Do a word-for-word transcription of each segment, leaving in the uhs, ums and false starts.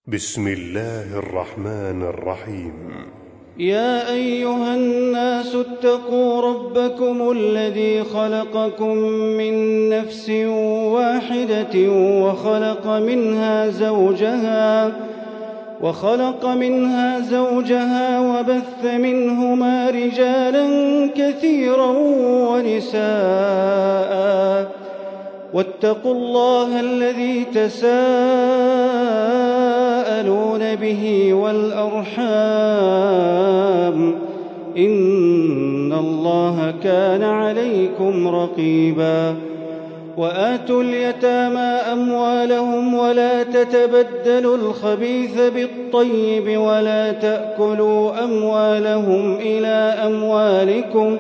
بسم الله الرحمن الرحيم. يا أيها الناس اتقوا ربكم الذي خلقكم من نفس واحدة وخلق منها زوجها وخلق منها زوجها وبث منهما رجالا كثيرا ونساء واتقوا الله الذي تساءلون به والأرحام إن الله كان عليكم رقيبا. وآتوا اليتامى أموالهم ولا تتبدلوا الخبيث بالطيب ولا تأكلوا أموالهم إلى أموالكم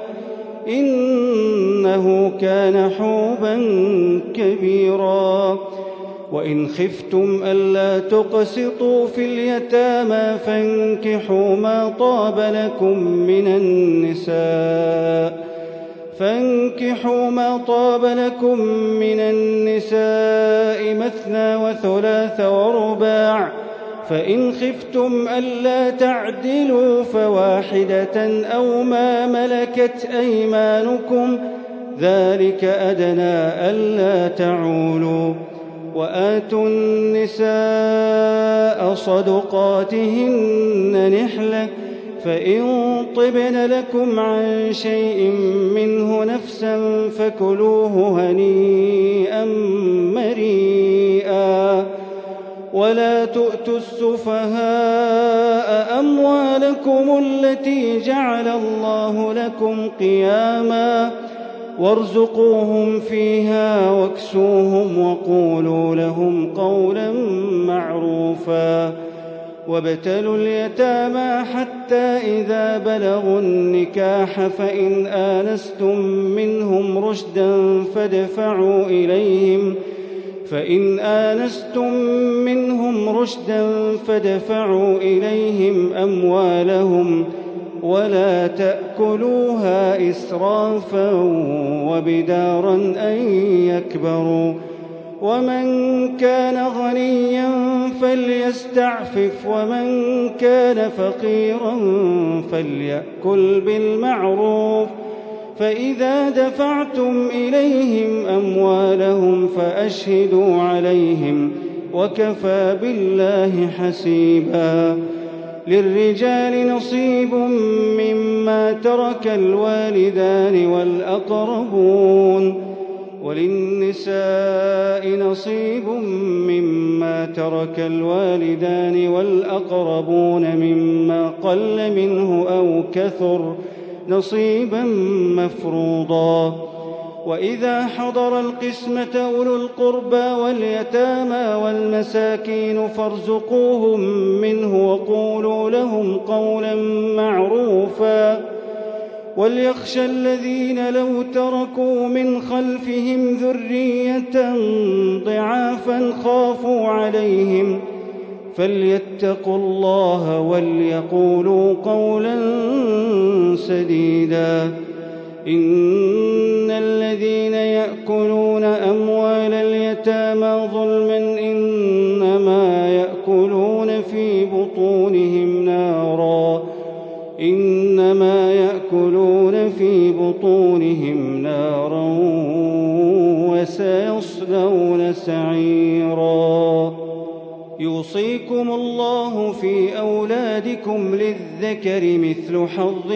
إنه كان حوبا كبيرا. وإن خفتم ألا تقسطوا في اليتامى فانكحوا ما طاب لكم من النساء فانكحوا ما طاب لكم من النساء مثنى وثلاث ورباع فإن خفتم ألا تعدلوا فواحدة أو ما ملكت أيمانكم ذلك أدنى ألا تعولوا. وآتوا النساء صدقاتهن نحلة فإن طبن لكم عن شيء منه نفسا فكلوه هنيئا مريئا. ولا تؤتوا السفهاء أموالكم التي جعل الله لكم قياما وارزقوهم فيها واكسوهم وقولوا لهم قولا معروفا. وابتلوا اليتامى حتى إذا بلغوا النكاح فإن آنستم منهم رشدا فادفعوا إليهم فإن آنستم منهم رشدا فادفعوا إليهم أموالهم ولا تأكلوها إسرافا وبدارا أن يكبروا. ومن كان غنيا فليستعفف ومن كان فقيرا فليأكل بالمعروف. فإذا دفعتم إليهم أموالهم فأشهدوا عليهم وكفى بالله حسيبا. للرجال نصيب مما ترك الوالدان والأقربون وللنساء نصيب مما ترك الوالدان والأقربون مما قل منه أو كثر نصيبا مفروضا. وإذا حضر القسمة أولو القربى واليتامى والمساكين فارزقوهم منه وقولوا لهم قولا معروفا. وليخشى الذين لو تركوا من خلفهم ذرية ضعافا خافوا عليهم فليتقوا الله وليقولوا قولا سديدا. إن الذين يأكلون أموال اليتامى ظلما إنما يأكلون في بطونهم نارا إنما يأكلون في بطونهم نارا وسيصلون سعيرا. يوصيكم الله في أولادكم للذكر مثل حظ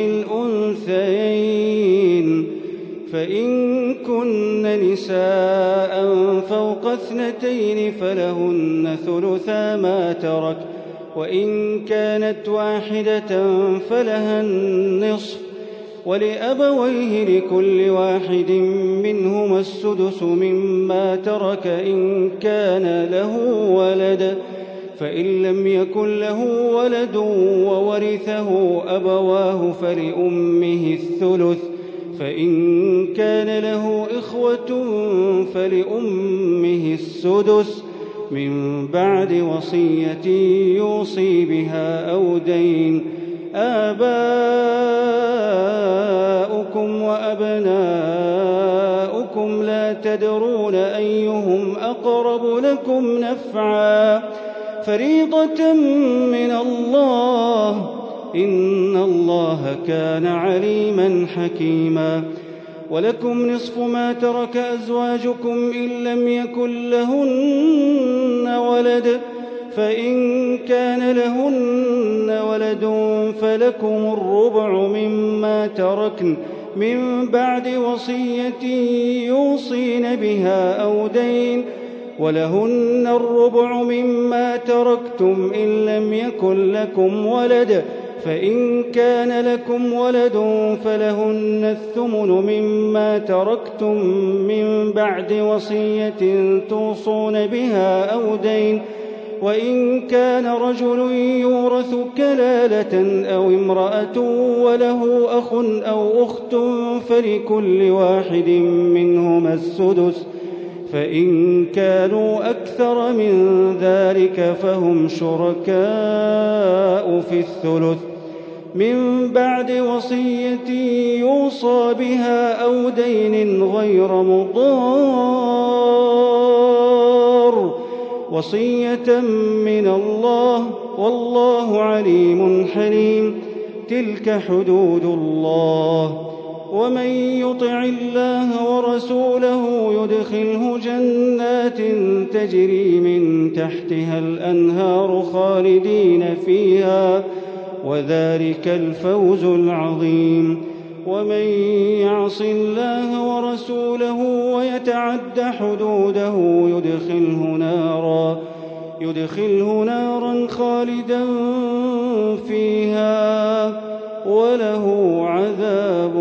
الأنثيين فإن كن نساء فوق اثنتين فلهن ثلثا ما ترك وإن كانت واحدة فلها النصف ولأبويه لكل واحد منهما السدس مما ترك إن كان له ولد فإن لم يكن له ولد وورثه أبواه فلأمه الثلث فإن كان له إخوة فلأمه السدس من بعد وصية يوصي بها أو دين. آباؤكم وأبناؤكم لا تدرون أيهم أقرب لكم نفعا فريضة من الله إن الله كان عليما حكيما. ولكم نصف ما ترك أزواجكم إن لم يكن لهن ولد فإن كان لهن ولد فلكم الربع مما تركن من بعد وصية يوصين بها أو دين ولهن الربع مما تركتم إن لم يكن لكم ولد فإن كان لكم ولد فلهن الثمن مما تركتم من بعد وصية توصون بها أو دين وإن كان رجل يورث كلالة أو امرأة وله أخ أو أخت فلكل واحد منهما السدس فإن كانوا أكثر من ذلك فهم شركاء في الثلث من بعد وصية يوصى بها أو دين غير مضار وصية من الله والله عليم حليم. تلك حدود الله ومن يطع الله ورسوله يدخله جنات تجري من تحتها الأنهار خالدين فيها وذلك الفوز العظيم. ومن يعص الله ورسوله ويتعد حدوده يدخله نارا يدخله نارا خالدا فيها وله عذاب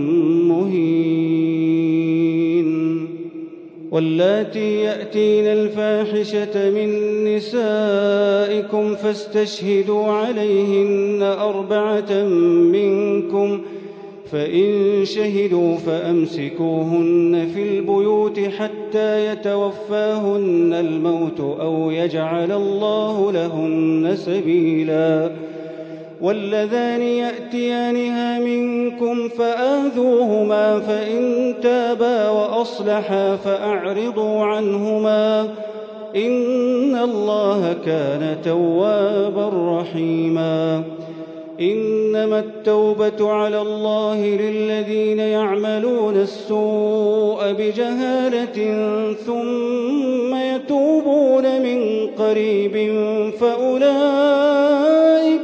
مهين. واللاتي يأتين الفاحشة من نسائكم فاستشهدوا عليهن أربعة منكم فإن شهدوا فأمسكوهن في البيوت حتى يتوفاهن الموت أو يجعل الله لهن سبيلا. واللذان يأتيانها منكم فآذوهما فإن تابا وأصلحا فأعرضوا عنهما إن الله كان توابا رحيما. إنما التوبة على الله للذين يعملون السوء بجهالة ثم يتوبون من قريب فأولئك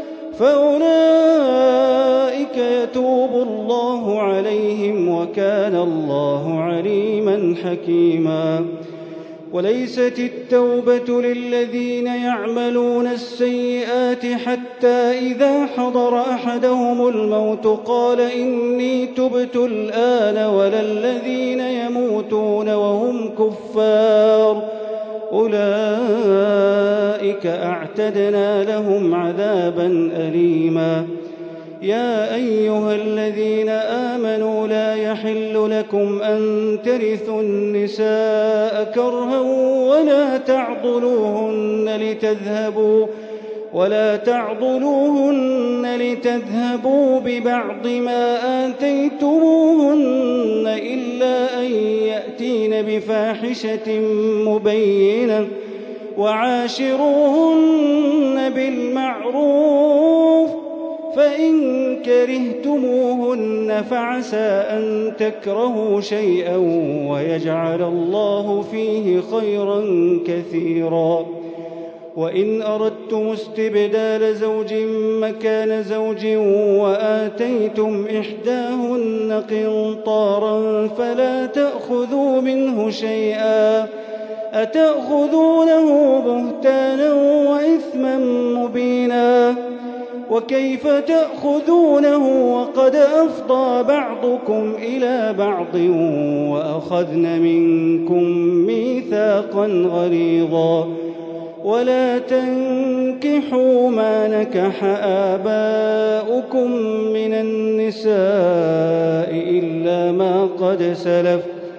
فأولئك يتوب الله عليهم وكان الله عليما حكيما. وليست التوبة للذين يعملون السيئات حتى إذا حضر أحدهم الموت قال إني تبت الآن ولا الذين يموتون وهم كفار أولئك أعتدنا لهم عذابا أليما. يا أيها الذين آمنوا لا يحل لكم أن ترثوا النساء كرها ولا تعضلوهن لتذهبوا ولا تعضلوهن لتذهبوا ببعض ما آتيتموهن إلا أن يأتين بفاحشة مبينة وعاشروهن بالمعروف فإن كرهتموهن فعسى أن تكرهوا شيئا ويجعل الله فيه خيرا كثيرا. وإن أردتم استبدال زوج مكان زوج وآتيتم إحداهن قنطارا فلا تأخذوا منه شيئا أتأخذونه بهتانا وإثما مبينا. وكيف تأخذونه وقد أفضى بعضكم إلى بعض وأخذن منكم ميثاقا غليظا. ولا تنكحوا ما نكح آباؤكم من النساء إلا ما قد سلف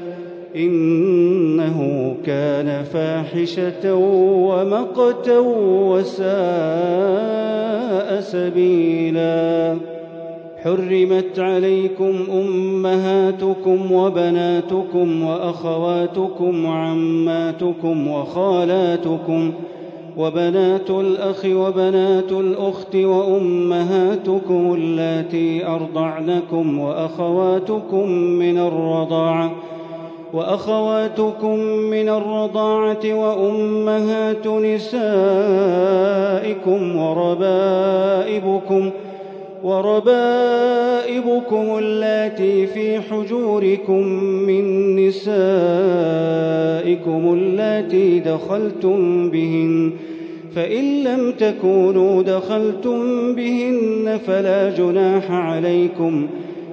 إنه كان فاحشة ومقتا وساء سبيلا. حرمت عليكم أمهاتكم وبناتكم وأخواتكم وعماتكم وخالاتكم وبنات الأخ وبنات الأخت وأمهاتكم اللاتي أرضعنكم وأخواتكم من الرضاعة وأخواتكم من الرضاعة وأمهات نسائكم وربائبكم وربائبكم اللاتي في حجوركم من نسائكم اللاتي دخلتم بهن، فإن لم تكونوا دخلتم بهن فلا جناح عليكم،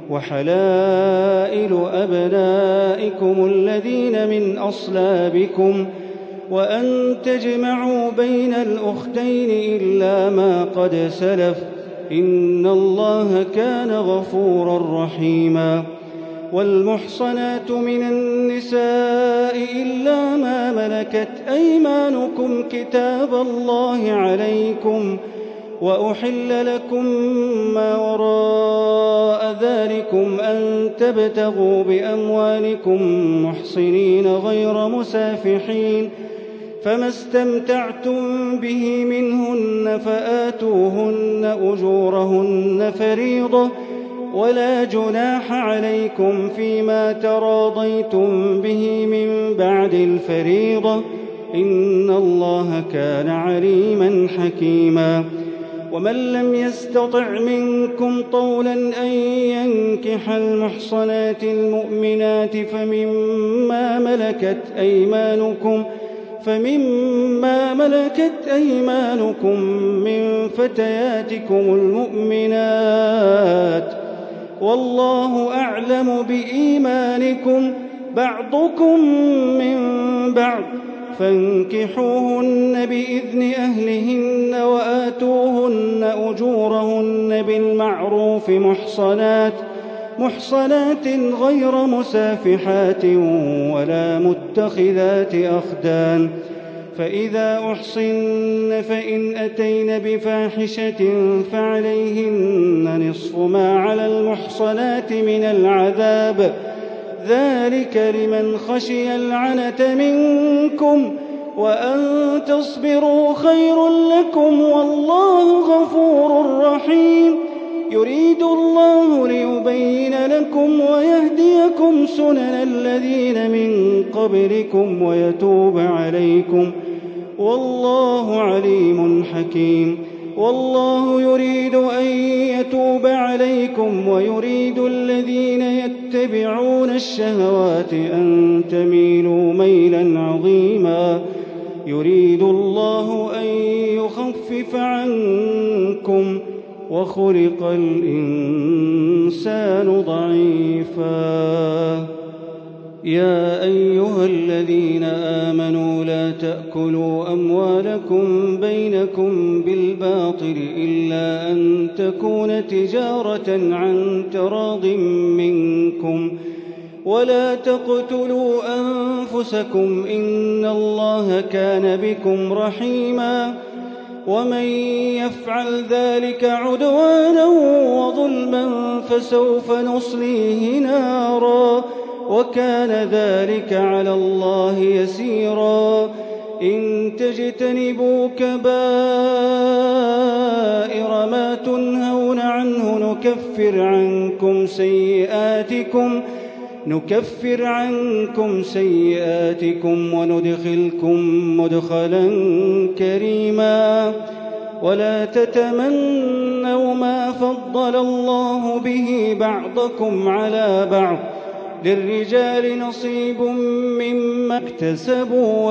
وحلائل أبنائكم الذين من أصلابكم، وأن تجمعوا بين الأختين إلا ما قد سلف، إن الله كان غفورا رحيما. والمحصنات من النساء إلا ما ملكت أيمانكم كتاب الله عليكم، وأحل لكم ما وراء ذلكم أن تبتغوا بأموالكم محصنين غير مسافحين، فما استمتعتم به منهن فآتوهن أجورهن فريضة، ولا جناح عليكم فيما تراضيتم به من بعد الفريضة، إن الله كان عليما حكيما. ومن لم يستطع منكم طولا أن ينكح المحصنات المؤمنات فمما ملكت أيمانكم فمما ملكت أيمانكم من فتياتكم المؤمنات، والله أعلم بإيمانكم، بعضكم من بعض، فانكحوهن بإذن أهلهن وآتوهن أجورهن بالمعروف محصنات محصنات غير مسافحات ولا متخذات أخدان، فإذا أحصن فإن أتين بفاحشة فعليهن نصف ما على المحصنات من العذاب، ذلك لمن خشي العنة منكم، وأن تصبروا خير لكم، والله غفور رحيم. يريد الله ليبين لكم ويهديكم سنن الذين من قبلكم ويتوب عليكم، والله عليم حكيم. والله يريد أن يتوب عليكم ويريد الذين يتبعون الشهوات أن تميلوا ميلا عظيما. يريد الله أن يخفف عنكم وخلق الإنسان ضعيفا. يا أيها الذين آمنوا لا تأكلوا أموالكم بينكم بالباطل إلا أن تكون تجارة عن تراض منكم، ولا تقتلوا أنفسكم إن الله كان بكم رحيما، ومن يفعل ذلك عدوانا وظلما فسوف نصليه نارا، وكان ذلك على الله يسيرا. إن تجتنبوا كبائر ما تنهون عنه نكفر عنكم سيئاتكم نكفر عنكم سيئاتكم وندخلكم مدخلا كريما. ولا تتمنوا ما فضل الله به بعضكم على بعض، للرجال نصيب مما اكتسبوا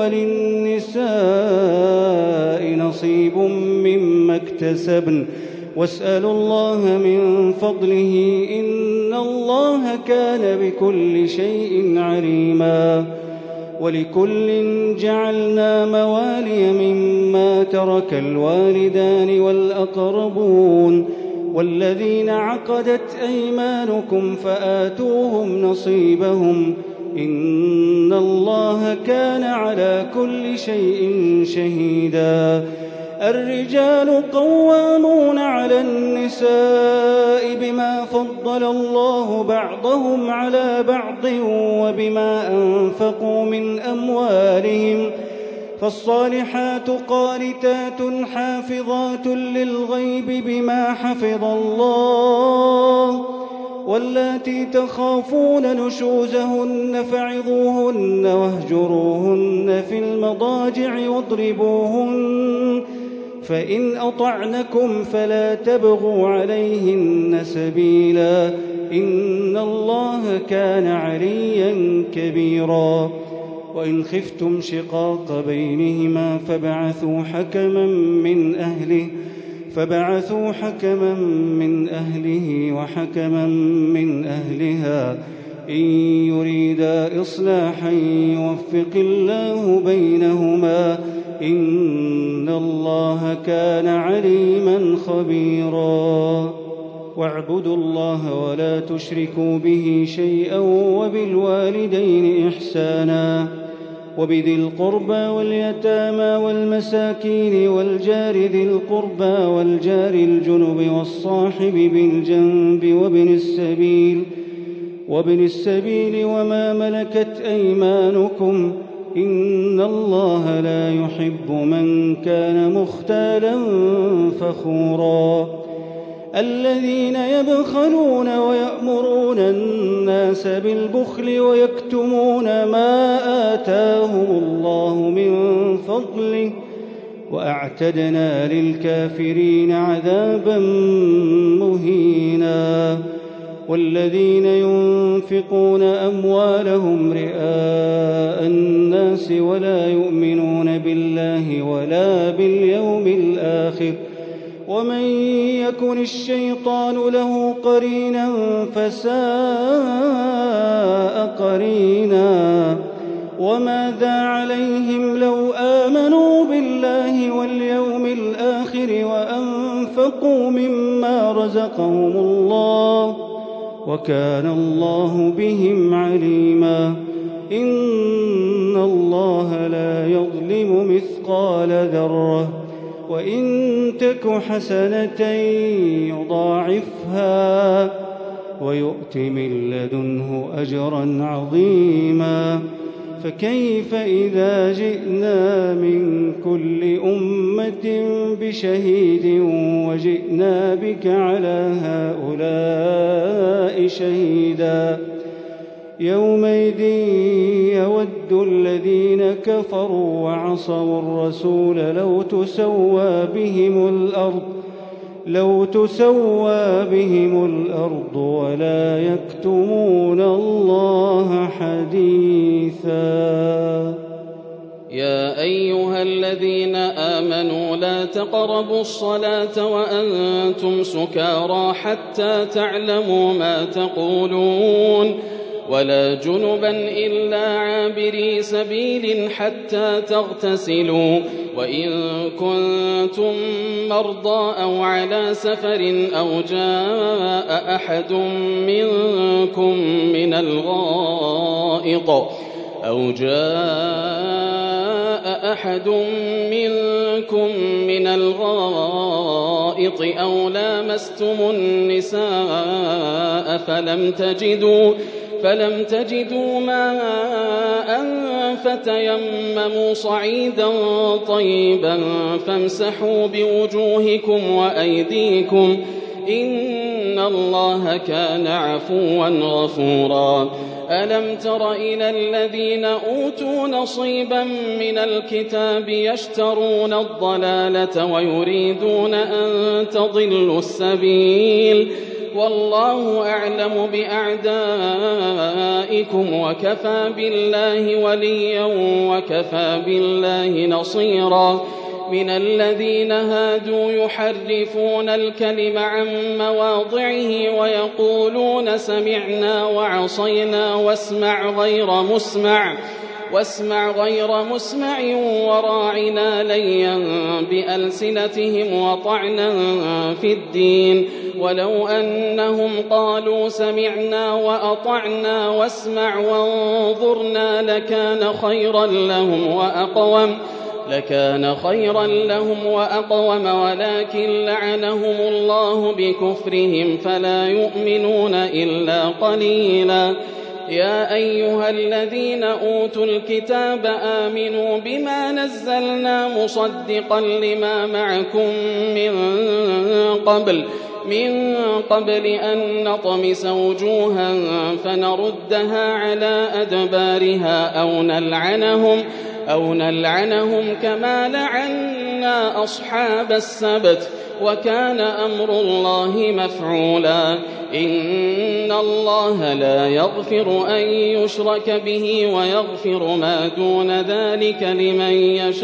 وللنساء نصيب مما اكتسبن، واسألوا الله من فضله إن الله كان بكل شيء عليما. ولكل جعلنا موالي مما ترك الوالدان والأقربون والذين عقدت أيمانكم فآتوهم نصيبهم، إن الله كان على كل شيء شهيدا. الرجال قوامون على النساء بما فضل الله بعضهم على بعض وبما أنفقوا من أموالهم، فالصالحات قانتات حافظات للغيب بما حفظ الله، واللاتي تخافون نشوزهن فعظوهن واهجروهن في المضاجع واضربوهن، فإن أطعنكم فلا تبغوا عليهن سبيلا، إن الله كان عليا كبيرا. وإن خفتم شقاق بينهما فابعثوا حكما من أهله فبعثوا حكما من أهله وحكما من أهلها إن يريدا إصلاحا يوفق الله بينهما، إن الله كان عليما خبيرا. واعبدوا الله ولا تشركوا به شيئا وبالوالدين إحسانا وبذي القربى واليتامى والمساكين والجار ذي القربى والجار الجنب والصاحب بالجنب وابن السبيل وابن السبيل وما ملكت أيمانكم، إن الله لا يحب من كان مختالا فخورا. الذين يبخلون ويأمرون الناس بالبخل ويكتمون ما آتاهم الله من فضله، وأعتدنا للكافرين عذابا مهينا. والذين ينفقون أموالهم رئاء الناس ولا يؤمنون بالله ولا باليوم الآخر، ومن يكن الشيطان له قرينا فساء قرينا. وماذا عليهم لو آمنوا بالله واليوم الآخر وأنفقوا مما رزقهم الله، وكان الله بهم عليما. إن الله لا يظلم مثقال ذرة، وإن تك حسنة يضاعفها ويؤت من لدنه أجرا عظيما. فكيف إذا جئنا من كل أمة بشهيد وجئنا بك على هؤلاء شهيدا، يومئذ يود الذين كفروا وعصوا الرسول لو تسوى بهم الأرض لو تسوى بهم الأرض ولا يكتمون الله حديثا. يا أيها الذين آمنوا لا تقربوا الصلاة وأنتم سكارى حتى تعلموا ما تقولون، ولا جنبا إلا عابري سبيل حتى تغتسلوا، وإن كنتم مرضى أو على سفر أو جاء أحد منكم من الغائط أو جاء أحد منكم من الغائط أو لامستم النساء فلم تجدوا فلم تجدوا ماء فتيمموا صعيدا طيبا فامسحوا بوجوهكم وأيديكم، إن الله كان عفوا غفورا. ألم تر إلى الذين أوتوا نصيبا من الكتاب يشترون الضلالة ويريدون أن تضلوا السبيل، والله أعلم بأعدائكم وكفى بالله وليا وكفى بالله نصيرا. من الذين هادوا يحرفون الكلم عن مواضعه ويقولون سمعنا وعصينا واسمع غير مسمع واسمع غير مسمع وراعنا ليا بألسنتهم وطعنا في الدين، ولو أنهم قالوا سمعنا وأطعنا واسمع وانظرنا لكان خيرا لهم وأقوم لكان خيرا لهم وأقوم ولكن لعنهم الله بكفرهم فلا يؤمنون إلا قليلا. يا أيها الذين أوتوا الكتاب آمنوا بما نزلنا مصدقا لما معكم من قبل من قبل أن نطمس وجوها فنردها على أدبارها أو نلعنهم أو نلعنهم كما لعنا أصحاب السبت وكان أمر الله مفعولا إن الله لا يغفر أن يشرك به ويغفر ما دون ذلك لمن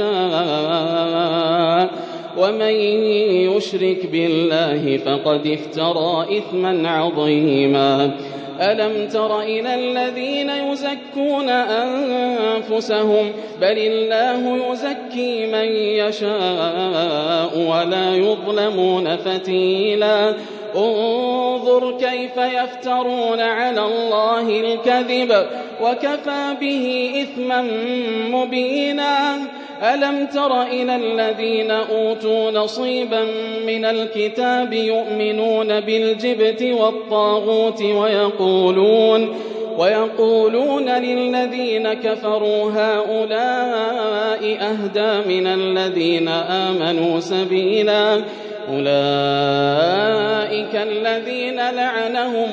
يشاء ومن يشرك بالله فقد افترى إثما عظيما ألم تر إلى الذين يزكون أنفسهم بل الله يزكي من يشاء ولا يظلمون فتيلا انظر كيف يفترون على الله الكذب وكفى به إثما مبينا ألم تر إلى الذين أوتوا نصيبا من الكتاب يؤمنون بالجبت والطاغوت ويقولون ويقولون للذين كفروا هؤلاء أهدى من الذين آمنوا سبيلا أولئك الذين لعنهم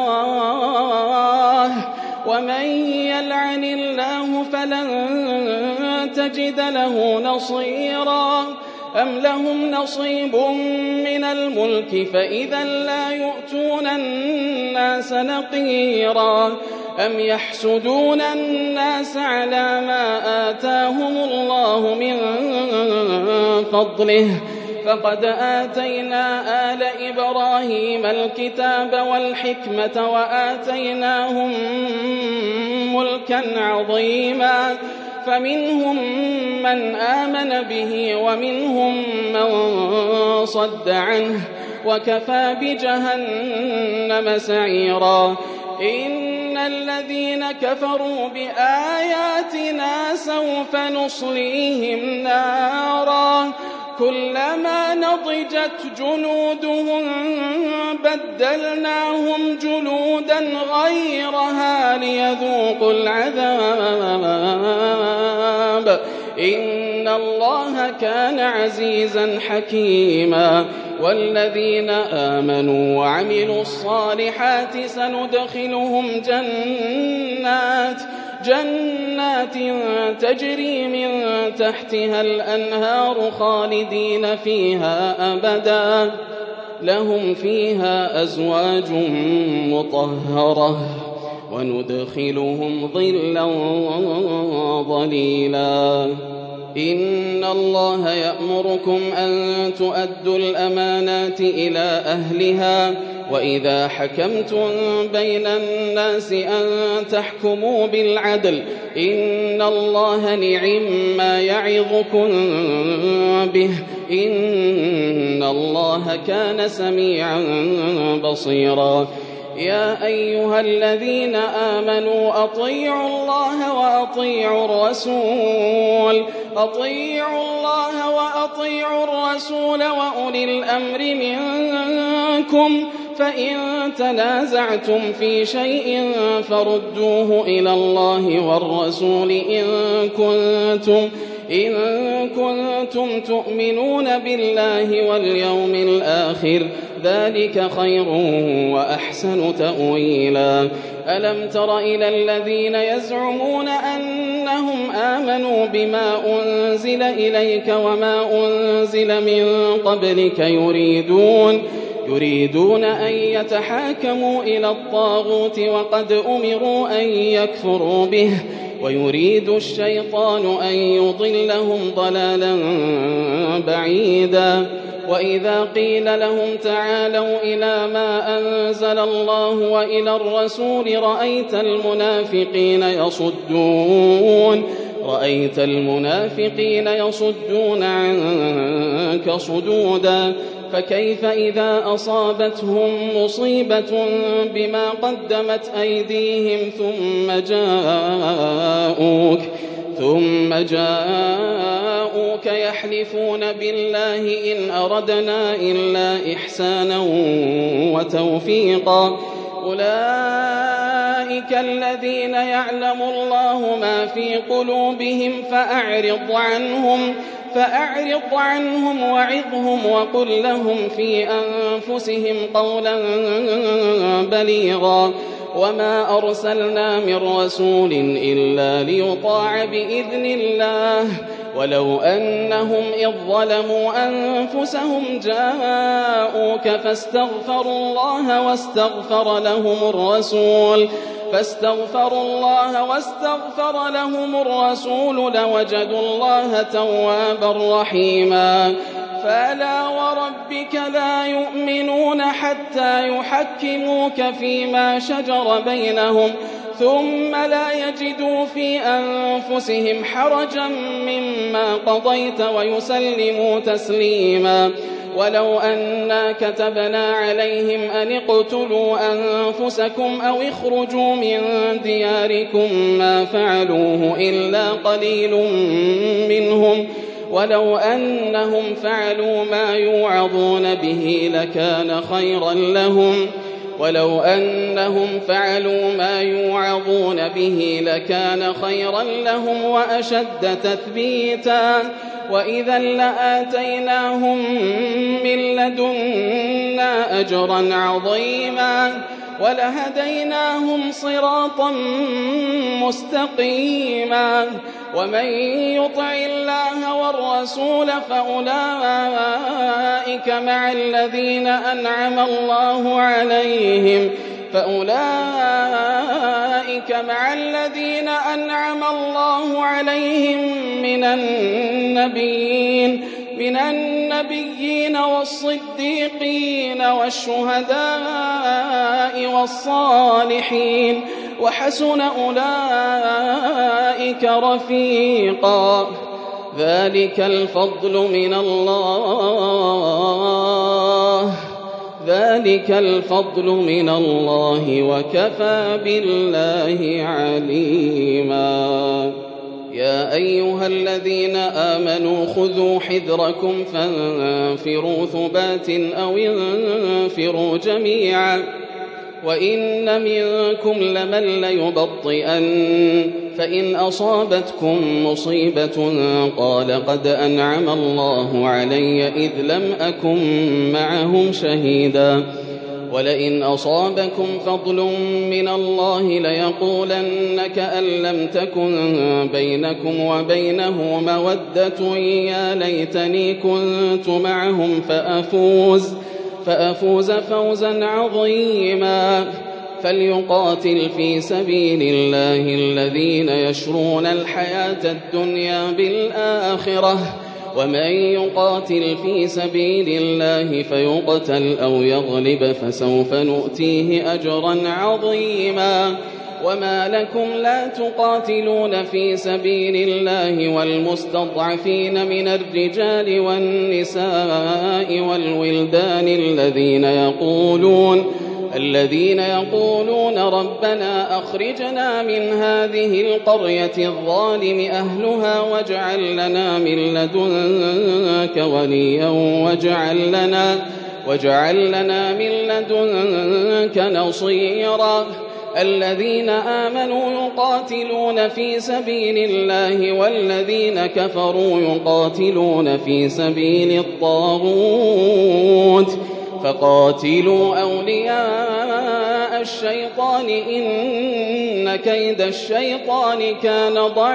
الله ومن يلعن الله فلن تجد له نصيرا أم لهم نصيب من الملك فإذا لا يؤتون الناس نقيرا أم يحسدون الناس على ما آتاهم الله من فضله فقد آتينا آل إبراهيم الكتاب والحكمة وآتيناهم ملكا عظيما فمنهم من آمن به ومنهم من صد عنه وكفى بجهنم سعيرا إن الذين كفروا بآياتنا سوف نصليهم نارا كلما نضجت جنودهم بدلناهم جلودا غيرها ليذوقوا العذاب إن الله كان عزيزا حكيما والذين آمنوا وعملوا الصالحات سندخلهم جنات جنات تجري من تحتها الأنهار خالدين فيها أبدا لهم فيها أزواج مطهرة وندخلهم ظلا ظليلا إن الله يأمركم أن تؤدوا الأمانات إلى أهلها وإذا حكمتم بين الناس أن تحكموا بالعدل إن الله نعم ما يعظكم به إن الله كان سميعا بصيرا يا أيها الذين آمنوا أطيعوا الله وأطيعوا الرسول أطيعوا الله وأطيعوا الرسول وأولي الأمر منكم فإن تنازعتم في شيء فردوه إلى الله والرسول إن كنتم إن كنتم تؤمنون بالله واليوم الآخر ذلك خير وأحسن تأويلا ألم تر إلى الذين يزعمون أنهم آمنوا بما أنزل إليك وما أنزل من قبلك يريدون يريدون أن يتحاكموا إلى الطاغوت وقد أمروا أن يكفروا به ويريد الشيطان أن يضلهم ضلالا بعيدا وإذا قيل لهم تعالوا إلى ما أنزل الله وإلى الرسول رأيت المنافقين يصدون رأيت المنافقين يصدون عنك صدودا فكيف إذا أصابتهم مصيبة بما قدمت أيديهم ثم جاءوك ثم جاءوك يحلفون بالله إن أردنا إلا إحسانا وتوفيقا أولئك أولئك الذين يعلم الله ما في قلوبهم فأعرض عنهم فأعرض عنهم وعظهم وقل لهم في أنفسهم قولا بليغا وما أرسلنا من رسول إلا ليطاع بإذن الله ولو أنهم إذ ظلموا أنفسهم جاءوك فاستغفروا الله واستغفر لهم الرسول فاستغفروا الله واستغفر لهم الرسول لوجدوا الله توابا رحيما فلا وربك لا يؤمنون حتى يحكموك فيما شجر بينهم ثم لا يجدوا في أنفسهم حرجا مما قضيت ويسلموا تسليما ولو أنا كتبنا عليهم أن اقتلوا أنفسكم أو اخرجوا من دياركم ما فعلوه إلا قليل منهم ولو أنهم فعلوا ما يوعظون به لكان خيرا لهم ولو أنهم فعلوا ما يوعظون به لكان خيرا لهم وأشد تثبيتا وإذا لآتيناهم من لدنا أجرا عظيما ولهديناهم صراطا مستقيما ومن يطع الله والرسول فأولئك مع الذين أنعم الله عليهم فأولئك مع الذين أنعم الله عليهم من النبيين من النبيين والصديقين والشهداء والصالحين وحسن أولئك رفيقا ذلك الفضل من الله ذلك الفضل من الله وكفى بالله عليما يا أيها الذين آمنوا خذوا حذركم فانفروا ثبات أو انفروا جميعا وإن منكم لمن ليبطئن فإن أصابتكم مصيبة قال قد أنعم الله علي إذ لم أكن معهم شهيدا ولئن أصابكم فضل من الله ليقولن كأن لم تكن بينكم وبينه مودة يا ليتني كنت معهم فأفوز فأفوز فوزا عظيما فليقاتل في سبيل الله الذين يشرون الحياة الدنيا بالآخرة ومن يقاتل في سبيل الله فيقتل أو يغلب فسوف نؤتيه أجرا عظيما وما لكم لا تقاتلون في سبيل الله والمستضعفين من الرجال والنساء والولدان الذين يقولون الذين يقولون ربنا أخرجنا من هذه القرية الظالم أهلها واجعل لنا من لدنك وليا واجعل لنا, واجعل لنا من لدنك نصيرا الذين آمنوا يقاتلون في سبيل الله والذين كفروا يقاتلون في سبيل الطاغوت فقاتلوا أولياء الشيطان إن كيد الشيطان كان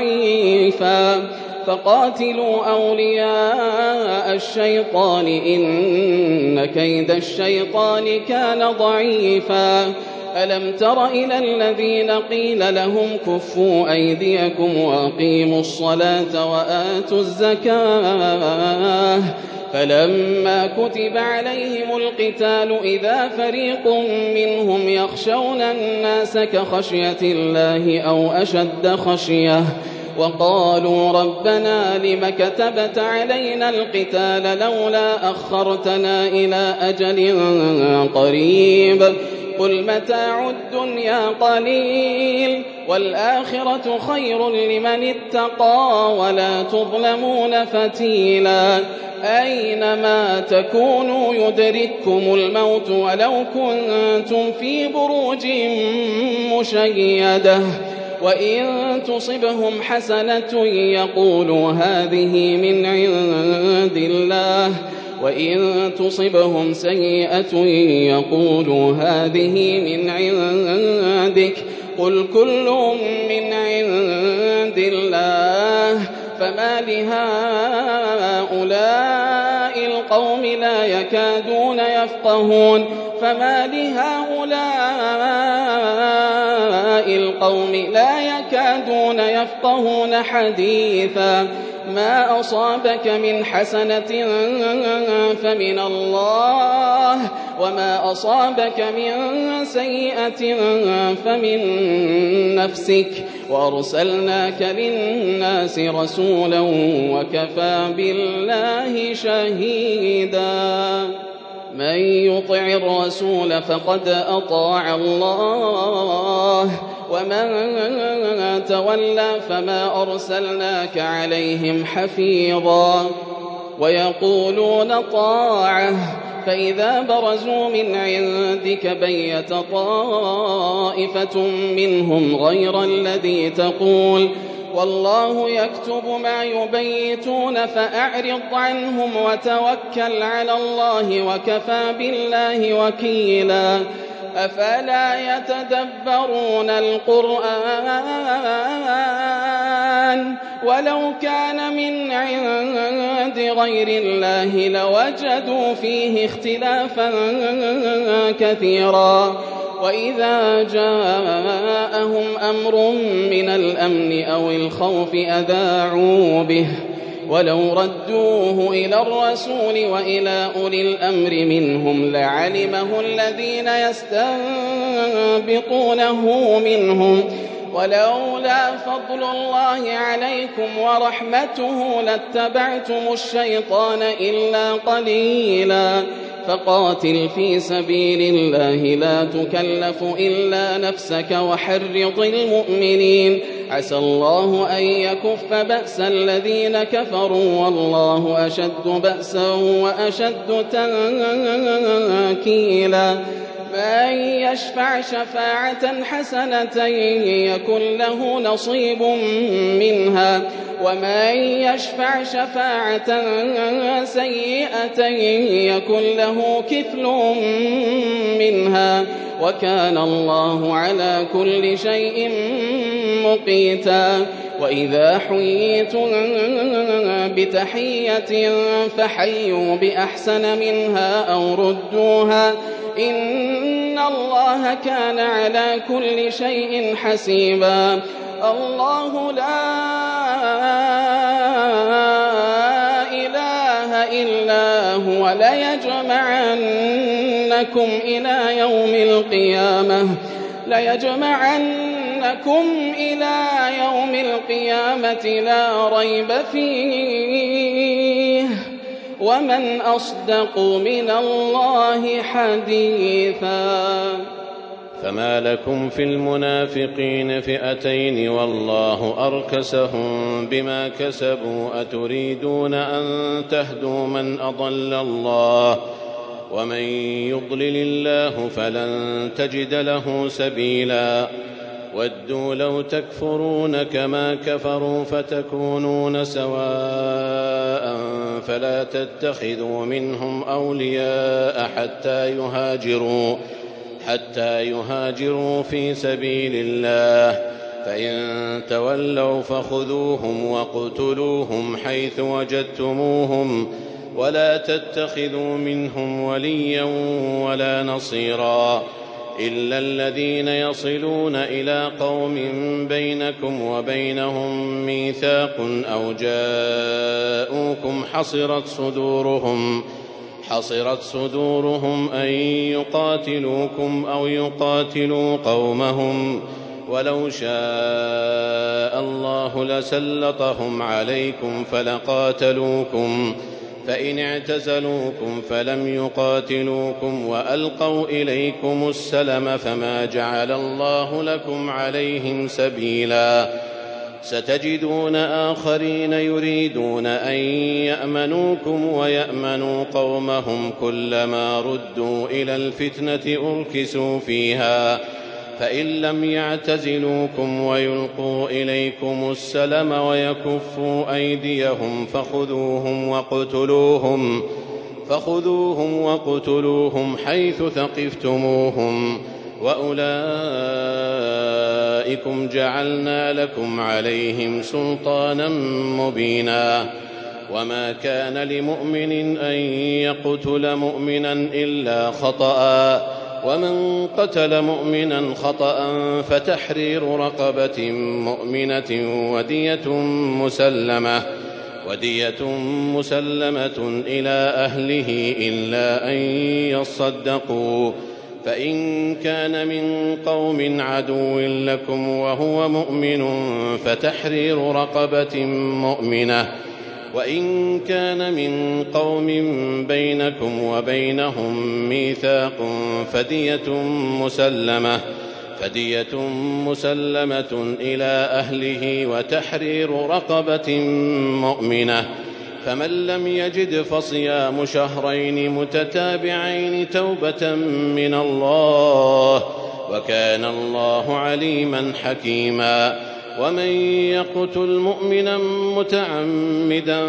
ضعيفا فقاتلوا أولياء الشيطان إن كيد الشيطان كان ضعيفا ألم تر إلى الذين قيل لهم كفوا أيديكم وأقيموا الصلاة وآتوا الزكاة فلما كتب عليهم القتال إذا فريق منهم يخشون الناس كخشية الله أو أشد خشية وقالوا ربنا لم كتبت علينا القتال لولا أخرتنا إلى أجل قريب قل متاع الدنيا قليل والآخرة خير لمن اتقى ولا تظلمون فتيلا أينما تكونوا يدرككم الموت ولو كنتم في بروج مشيدة وإن تصبهم حسنة يقولوا هذه من عند الله وإن تصبهم سيئة يقولوا هذه من عندك قل كل من عند الله فما لهؤلاء القوم لا يكادون يفقهون فما لهؤلاء القوم لا يكادون يفقهون حديثا ما أصابك من حسنة فمن الله وما أصابك من سيئة فمن نفسك وأرسلناك للناس رسولا وكفى بالله شهيدا من يطع الرسول فقد أطاع الله ومن تولى فما أرسلناك عليهم حفيظا ويقولون طاعة فإذا برزوا من عندك بيت طائفة منهم غير الذي تقول والله يكتب ما يبيتون فأعرض عنهم وتوكل على الله وكفى بالله وكيلا أفلا يتدبرون القرآن ولو كان من عند غير الله لوجدوا فيه اختلافا كثيرا وإذا جاءهم أمر من الأمن أو الخوف أذاعوا به ولو ردوه إلى الرسول وإلى أولي الأمر منهم لعلمه الذين يستنبطونه منهم ولولا فضل الله عليكم ورحمته لاتبعتم الشيطان إلا قليلا فقاتل في سبيل الله لا تكلف إلا نفسك وحرض المؤمنين عسى الله أن يكف بأس الذين كفروا والله أشد بأسا وأشد تنكيلا من يشفع شفاعة حسنة يكن له نصيب منها ومن يشفع شفاعة سيئة يكن له كفل منها وكان الله على كل شيء مقيتا وإذا حييتم بتحية فحيوا بأحسن منها أو ردوها إن الله كان على كل شيء حسيبا الله لا إله إلا هو ليجمعنكم إلى يوم القيامة ليجمعنكم إلى يوم القيامة لا ريب فيه ومن أصدق من الله حديثا فما لكم في المنافقين فئتين والله أركسهم بما كسبوا أتريدون أن تهدوا من أضل الله ومن يضلل الله فلن تجد له سبيلا ودوا لو تكفرون كما كفروا فتكونون سواء فلا تتخذوا منهم أولياء حتى يهاجروا حتى يهاجروا في سبيل الله فإن تولوا فخذوهم واقتلوهم حيث وجدتموهم ولا تتخذوا منهم وليا ولا نصيرا إلا الذين يصلون إلى قوم بينكم وبينهم ميثاق أو جاءوكم حصرت صدورهم حصرت صدورهم أن يقاتلوكم أو يقاتلوا قومهم ولو شاء الله لسلطهم عليكم فلقاتلوكم فإن اعتزلوكم فلم يقاتلوكم وألقوا إليكم السلم فما جعل الله لكم عليهم سبيلا ستجدون آخرين يريدون أن يأمنوكم ويأمنوا قومهم كلما ردوا إلى الفتنة أركسوا فيها فإن لم يعتزلوكم ويلقوا إليكم السلم ويكفوا أيديهم فخذوهم وقتلوهم فخذوهم وقتلوهم حيث ثقفتموهم وأولئكم جعلنا لكم عليهم سلطانا مبينا وما كان لمؤمن أن يقتل مؤمنا إلا خطأ ومن قتل مؤمنا خطأ فتحرير رقبة مؤمنة ودية مسلمة ودية مسلمة إلى أهله إلا أن يصدقوا فإن كان من قوم عدو لكم وهو مؤمن فتحرير رقبة مؤمنة وإن كان من قوم بينكم وبينهم ميثاق فدية مسلمة فدية مسلمة إلى أهله وتحرير رقبة مؤمنة فمن لم يجد فصيام شهرين متتابعين توبة من الله وكان الله عليما حكيما ومن يقتل مؤمنا متعمدا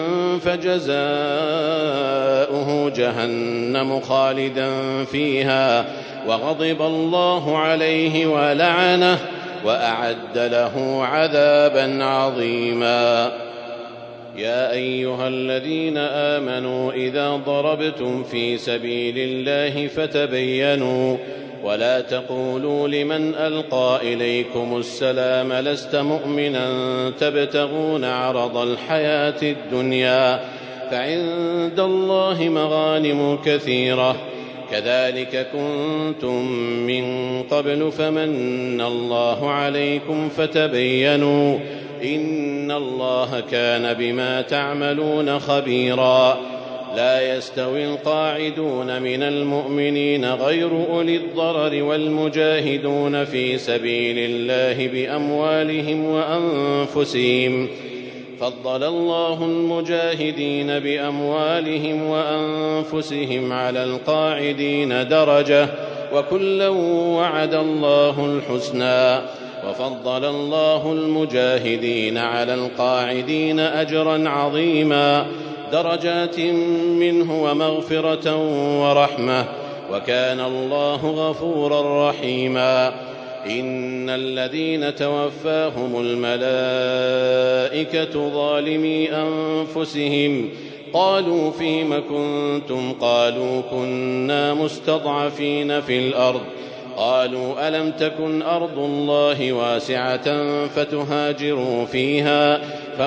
فجزاؤه جهنم خالدا فيها وغضب الله عليه ولعنه وأعد له عذابا عظيما يا أيها الذين آمنوا إذا ضربتم في سبيل الله فتبينوا ولا تقولوا لمن ألقى إليكم السلام لست مؤمنا تبتغون عرض الحياة الدنيا فعند الله مغانم كثيرة كذلك كنتم من قبل فمن الله عليكم فتبينوا إن الله كان بما تعملون خبيرا لا يستوي القاعدون من المؤمنين غير أولي الضرر والمجاهدون في سبيل الله بأموالهم وأنفسهم فضل الله المجاهدين بأموالهم وأنفسهم على القاعدين درجة وكلا وعد الله الحسنى وفضل الله المجاهدين على القاعدين أجرا عظيما درجات منه ومغفرة ورحمة وكان الله غفورا رحيما إن الذين توفاهم الملائكة ظالمي أنفسهم قالوا فيم كنتم قالوا كنا مستضعفين في الأرض قالوا ألم تكن أرض الله واسعة فتهاجروا فيها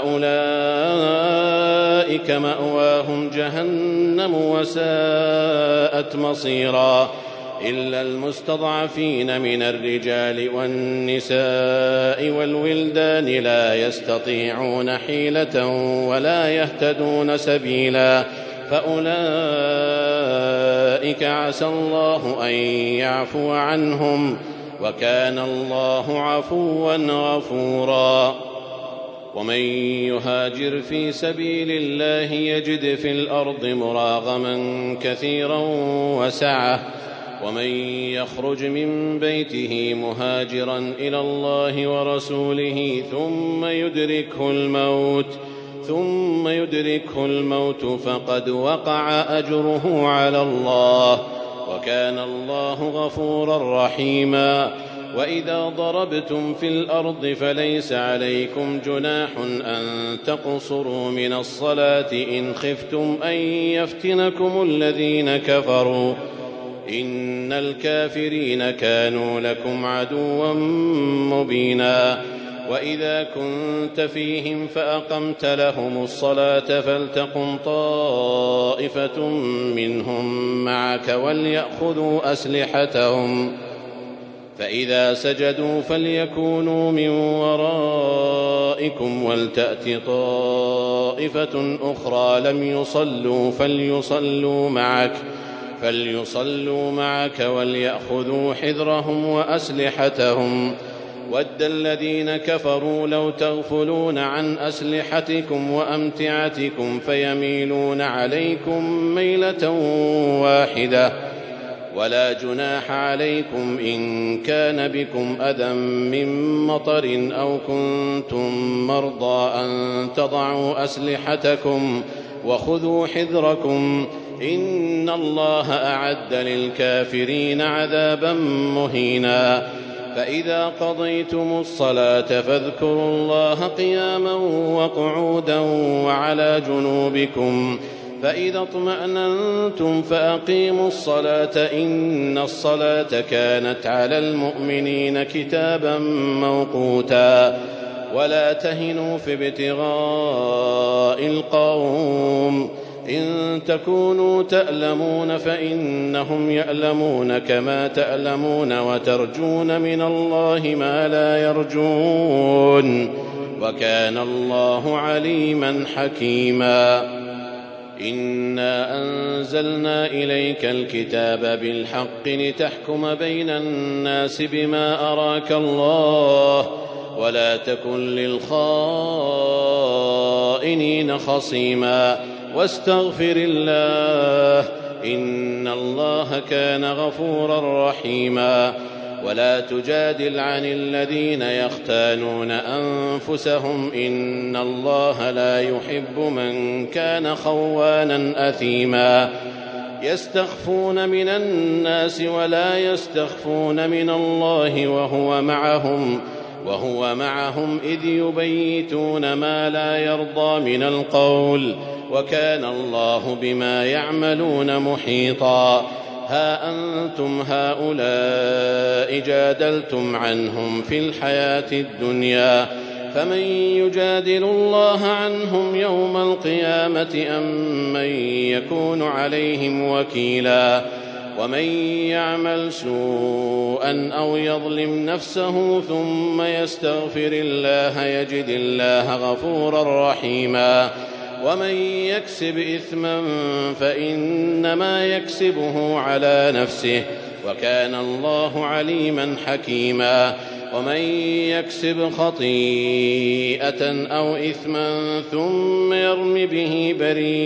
فأولئك مأواهم جهنم وساءت مصيرا إلا المستضعفين من الرجال والنساء والولدان لا يستطيعون حيلة ولا يهتدون سبيلا فأولئك عسى الله أن يعفو عنهم وكان الله عفوا غفورا ومن يهاجر في سبيل الله يجد في الأرض مراغما كثيرا وسعة ومن يخرج من بيته مهاجرا إلى الله ورسوله ثم يدركه الموت ثم يدركه الموت فقد وقع أجره على الله وكان الله غفورا رحيما وإذا ضربتم في الأرض فليس عليكم جناح أن تقصروا من الصلاة إن خفتم أن يفتنكم الذين كفروا إن الكافرين كانوا لكم عدوا مبينا وإذا كنت فيهم فأقمت لهم الصلاة فلتقم طائفة منهم معك وليأخذوا أسلحتهم فإذا سجدوا فليكونوا من ورائكم ولتأت طائفة أخرى لم يصلوا فليصلوا معك فليصلوا معك وليأخذوا حذرهم وأسلحتهم ود الذين كفروا لو تغفلون عن أسلحتكم وأمتعتكم فيميلون عليكم ميلة واحدة ولا جناح عليكم إن كان بكم أذى من مطر أو كنتم مرضى أن تضعوا أسلحتكم وخذوا حذركم إن الله أعد للكافرين عذابا مهينا فإذا قضيتم الصلاة فاذكروا الله قياما وقعودا وعلى جنوبكم فإذا اطمأننتم فأقيموا الصلاة إن الصلاة كانت على المؤمنين كتابا موقوتا ولا تهنوا في ابتغاء القوم إن تكونوا تألمون فإنهم يألمون كما تألمون وترجون من الله ما لا يرجون وكان الله عليما حكيما إنا أنزلنا إليك الكتاب بالحق لتحكم بين الناس بما أراك الله ولا تكن للخائنين خصيما واستغفر الله إن الله كان غفورا رحيما ولا تجادل عن الذين يختانون أنفسهم إن الله لا يحب من كان خوانا أثيما يستخفون من الناس ولا يستخفون من الله وهو معهم وهو معهم إذ يبيتون ما لا يرضى من القول وكان الله بما يعملون محيطا ها أنتم هؤلاء جادلتم عنهم في الحياة الدنيا فمن يجادل الله عنهم يوم القيامة أم من يكون عليهم وكيلا ومن يعمل سوءا أو يظلم نفسه ثم يستغفر الله يجد الله غفورا رحيما ومن يكسب إثما فإنما يكسبه على نفسه وكان الله عليما حكيما ومن يكسب خطيئة أو إثما ثم يرم به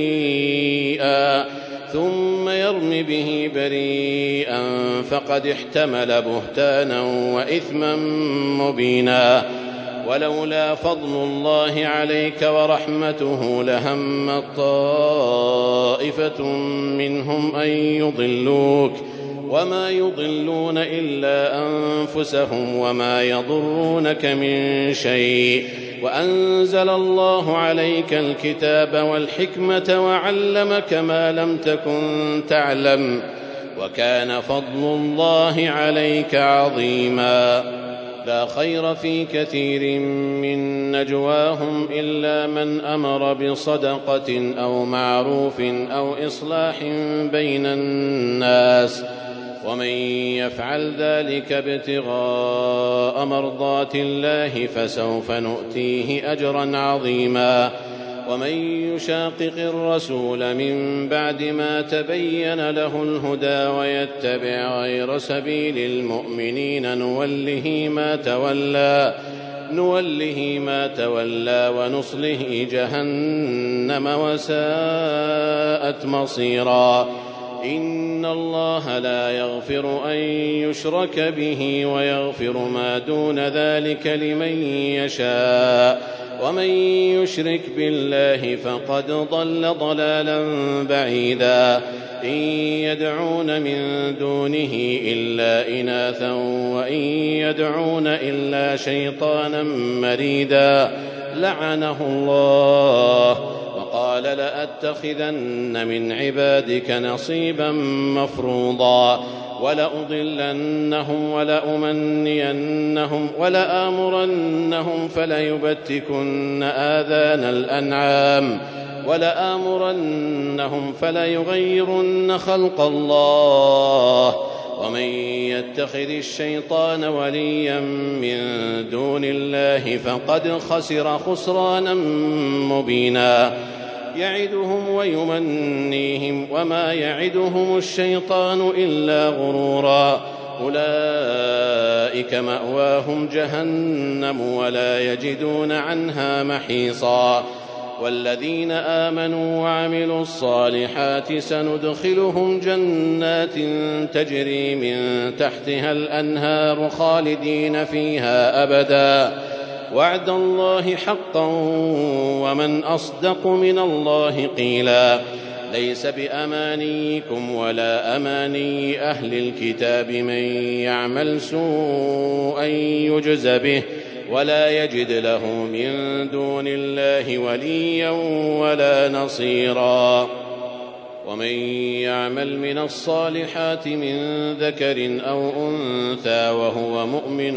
بريئا ثم يرم به بريئا فقد احتمل بهتانا وإثما مبينا ولولا فضل الله عليك ورحمته لهم طائفة منهم أن يضلوك وما يضلون إلا أنفسهم وما يضرونك من شيء وأنزل الله عليك الكتاب والحكمة وعلمك ما لم تكن تعلم وكان فضل الله عليك عظيما لا خير في كثير من نجواهم إلا من أمر بصدقة أو معروف أو إصلاح بين الناس ومن يفعل ذلك ابتغاء مرضات الله فسوف نؤتيه أجرا عظيما ومن يشاقق الرسول من بعد ما تبين له الهدى ويتبع غير سبيل المؤمنين نوله ما تولى نوله ما تولى ونصله جهنم وساءت مصيرا إن الله لا يغفر أن يشرك به ويغفر ما دون ذلك لمن يشاء ومن يشرك بالله فقد ضل ضلالا بعيدا إن يدعون من دونه إلا إناثا وإن يدعون إلا شيطانا مريدا لعنه الله وقال لأتخذن من عبادك نصيبا مفروضا ولأضلنهم ولأمنينهم ولآمرنهم فليبتكن آذان الأنعام ولآمرنهم فليغيرن خلق الله ومن يتخذ الشيطان وليا من دون الله فقد خسر خسرانا مبينا يعدهم ويمنيهم وما يعدهم الشيطان إلا غرورا أولئك مأواهم جهنم ولا يجدون عنها محيصا والذين آمنوا وعملوا الصالحات سندخلهم جنات تجري من تحتها الأنهار خالدين فيها أبدا وعد الله حقا ومن أصدق من الله قيلا ليس بأمانيكم ولا أماني أهل الكتاب من يعمل سوءا يجز به ولا يجد له من دون الله وليا ولا نصيرا ومن يعمل من الصالحات من ذكر أو أنثى وهو مؤمن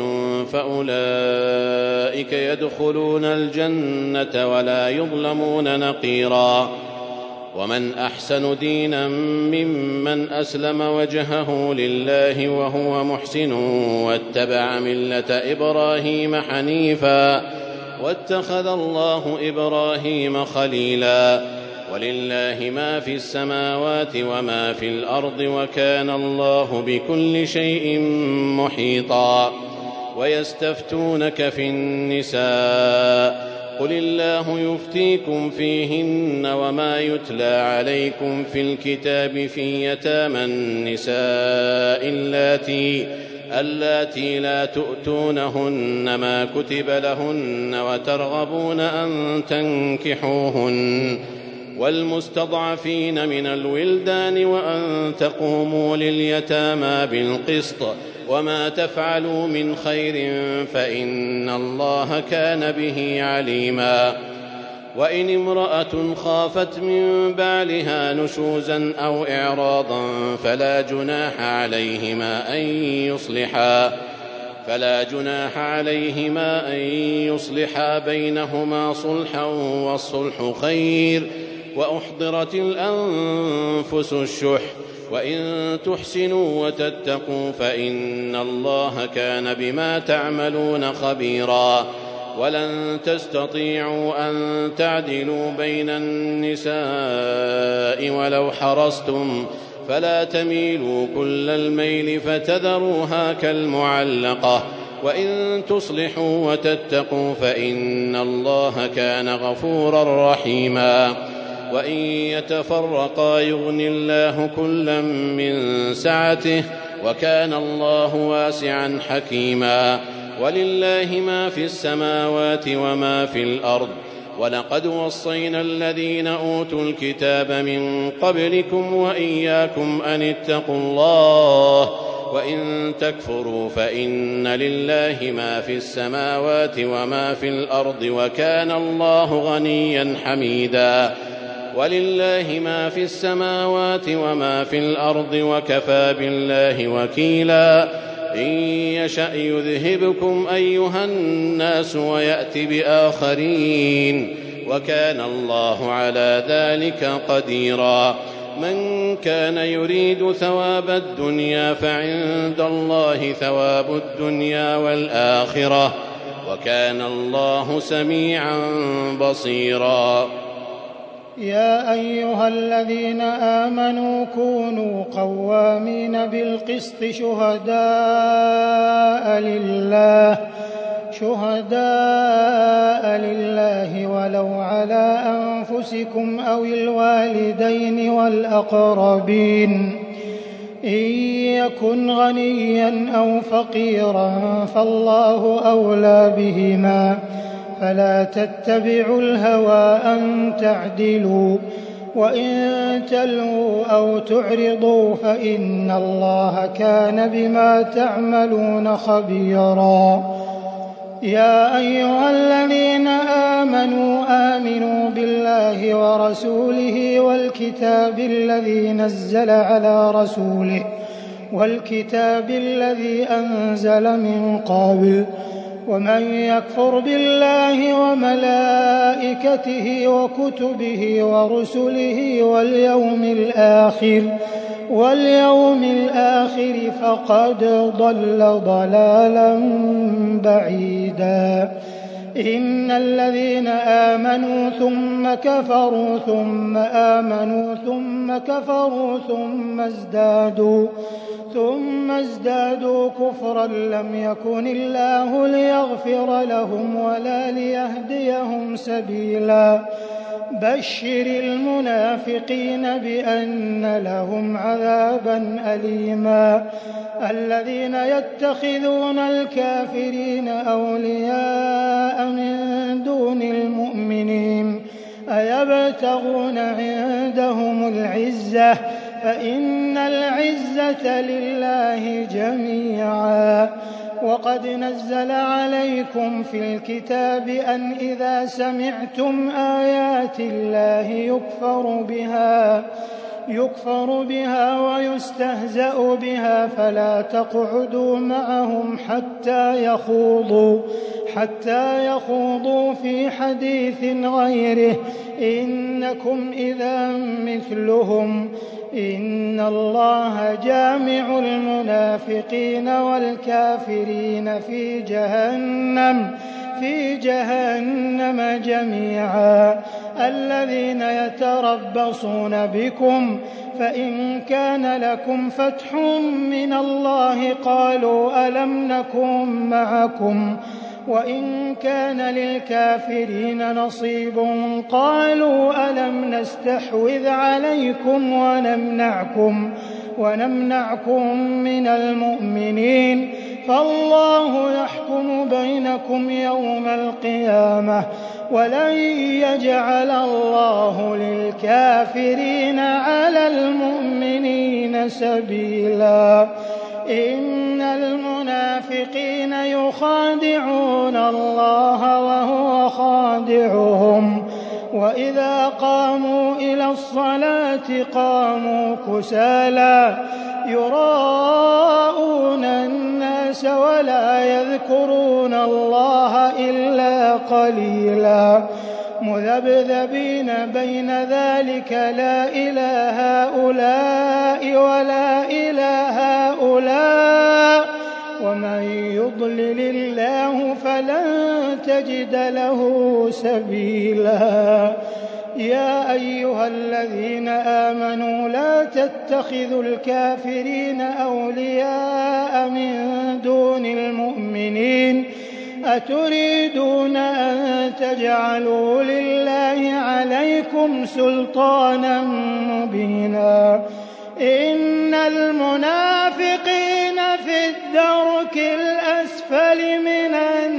فأولئك يدخلون الجنة ولا يظلمون نقيرا ومن أحسن دينا ممن أسلم وجهه لله وهو محسن واتبع ملة إبراهيم حنيفا واتخذ الله إبراهيم خليلا ولله ما في السماوات وما في الأرض وكان الله بكل شيء محيطا ويستفتونك في النساء قل الله يفتيكم فيهن وما يتلى عليكم في الكتاب في يتامى النساء اللاتي اللاتي لا تؤتونهن ما كتب لهن وترغبون أن تنكحوهن والمستضعفين من الولدان وأن تقوموا لليتامى بالقسط وما تفعلوا من خير فإن الله كان به عليما وإن امرأة خافت من بعلها نشوزا أو إعراضا فلا جناح عليهما أن يصلحا فلا جناح عليهما أن يصلحا بينهما صلحا والصلح خير وأحضرت الأنفس الشح وإن تحسنوا وتتقوا فإن الله كان بما تعملون خبيرا ولن تستطيعوا أن تعدلوا بين النساء ولو حرصتم فلا تميلوا كل الميل فتذروها كالمعلقة وإن تصلحوا وتتقوا فإن الله كان غفورا رحيما وإن يتفرقا يغني الله كلا من سعته وكان الله واسعا حكيما ولله ما في السماوات وما في الأرض ولقد وصينا الذين أوتوا الكتاب من قبلكم وإياكم أن اتقوا الله وإن تكفروا فإن لله ما في السماوات وما في الأرض وكان الله غنيا حميدا ولله ما في السماوات وما في الأرض وكفى بالله وكيلا إن يشأ يذهبكم أيها الناس ويأت بآخرين وكان الله على ذلك قديرا من كان يريد ثواب الدنيا فعند الله ثواب الدنيا والآخرة وكان الله سميعا بصيرا يا أيها الذين آمنوا كونوا قوامين بالقسط شهداء لله شهداء لله ولو على أنفسكم أو الوالدين والأقربين إن يكن غنيا أو فقيرا فالله أولى بهما فلا تتبعوا الهوى أن تعدلوا وإن تلووا أو تعرضوا فإن الله كان بما تعملون خبيرا يا أيها الذين آمنوا آمنوا بالله ورسوله والكتاب الذي نزل على رسوله والكتاب الذي أنزل من قبل ومن يكفر بالله وملائكته وكتبه ورسله واليوم الآخر واليوم الآخر فقد ضل ضلالا بعيدا إن الذين آمنوا ثم كفروا ثم آمنوا ثم كفروا ثم ازدادوا ثم ازدادوا كفرا لم يكن الله ليغفر لهم ولا ليهديهم سبيلا بشر المنافقين بأن لهم عذابا أليما الذين يتخذون الكافرين أولياء من دون المؤمنين أيبتغون عندهم العزة فإن العزة لله جميعا وقد نزل عليكم في الكتاب أن إذا سمعتم آيات الله يكفر بها يكفر بها ويستهزأ بها فلا تقعدوا معهم حتى يخوضوا حتى يخوضوا في حديث غيره إنكم إذا مثلهم إن الله جامع المنافقين والكافرين في جهنم في جهنم جميعا الذين يتربصون بكم فإن كان لكم فتح من الله قالوا ألم نكن معكم وإن كان للكافرين نصيب قالوا ألم نستحوذ عليكم ونمنعكم ونمنعكم من المؤمنين فالله يحكم بينكم يوم القيامة ولن يجعل الله للكافرين على المؤمنين سبيلا إن المنافقين يخادعون الله وهو خادعهم وإذا قاموا إلى الصلاة قاموا كسالى يراءون الناس ولا يذكرون الله إلا قليلا مذبذبين بين ذلك لا إلى هؤلاء ولا إلى هؤلاء ومن يضلل الله فلن تجد له سبيلا يا أيها الذين آمنوا لا تتخذوا الكافرين أولياء من دون المؤمنين أتريدون أن تجعلوا لله عليكم سلطانا مبينا إن المنافقين في الدرك الأسفل من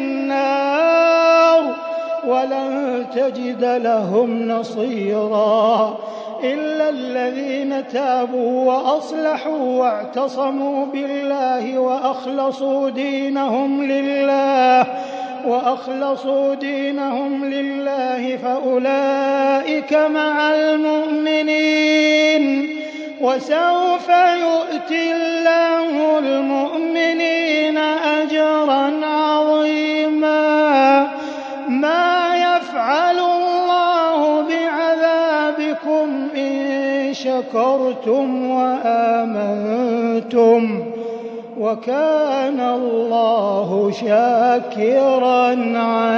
النار ولن تجد لهم نصيرا إلا الذين تابوا وأصلحوا واعتصموا بالله وأخلصوا دينهم لله وأخلصوا دينهم لله فأولئك مع المؤمنين وسوف يؤتي الله المؤمنين أجرا عظيما ما يفعل الله بعذابكم إن شكرتم وآمنتم وكان الله شاكرا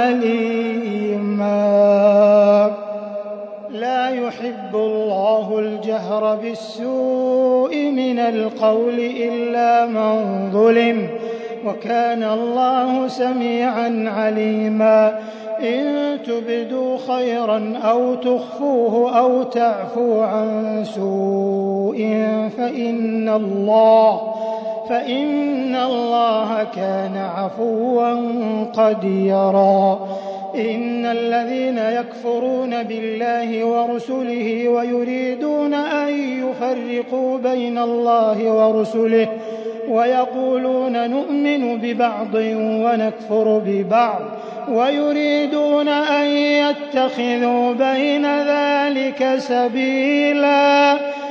عليما لا يحب الله الجهر بالسوء من القول إلا من ظلم وكان الله سميعا عليما إن تبدوا خيرا أو تخفوه أو تعفو عن سوء فإن الله فإن الله كان عفوا قديرا إن الذين يكفرون بالله ورسله ويريدون أن يفرقوا بين الله ورسله ويقولون نؤمن ببعض ونكفر ببعض ويريدون أن يتخذوا بين ذلك سبيلا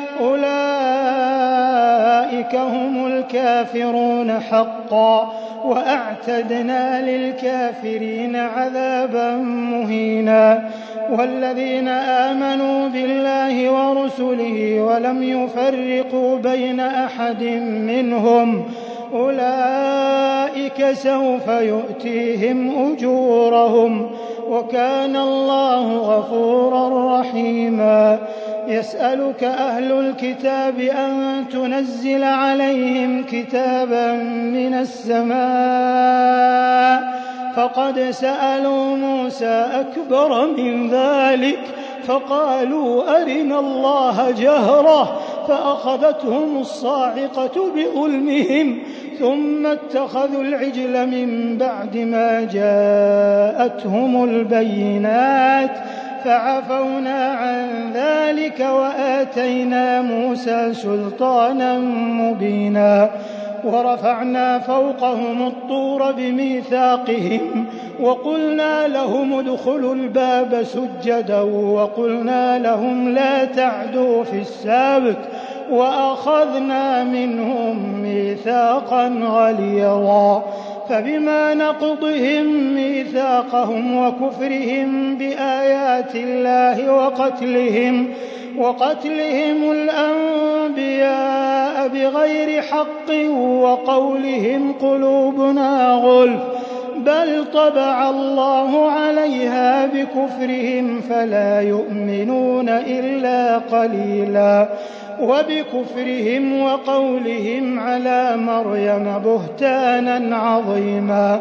أولئك هم الكافرون حقا وأعتدنا للكافرين عذابا مهينا والذين آمنوا بالله ورسله ولم يفرقوا بين أحد منهم أولئك سوف يؤتيهم أجورهم وكان الله غفورا رحيما. يسألك أهل الكتاب أن تنزل عليهم كتابا من السماء فقد سألوا موسى أكبر من ذلك فقالوا أرنا الله جهرة فأخذتهم الصاعقة بظلمهم ثم اتخذوا العجل من بعد ما جاءتهم البينات فعفونا عن ذلك وآتينا موسى سلطانا مبينا. ورفعنا فوقهم الطور بميثاقهم وقلنا لهم ادخلوا الباب سجدا وقلنا لهم لا تعدوا في السبت وأخذنا منهم ميثاقا غليظا. فبما نقضهم ميثاقهم وكفرهم بآيات الله وقتلهم وقتلهم الأنبياء بغير حق وقولهم قلوبنا غلف بل طبع الله عليها بكفرهم فلا يؤمنون إلا قليلا. وبكفرهم وقولهم على مريم بهتانا عظيما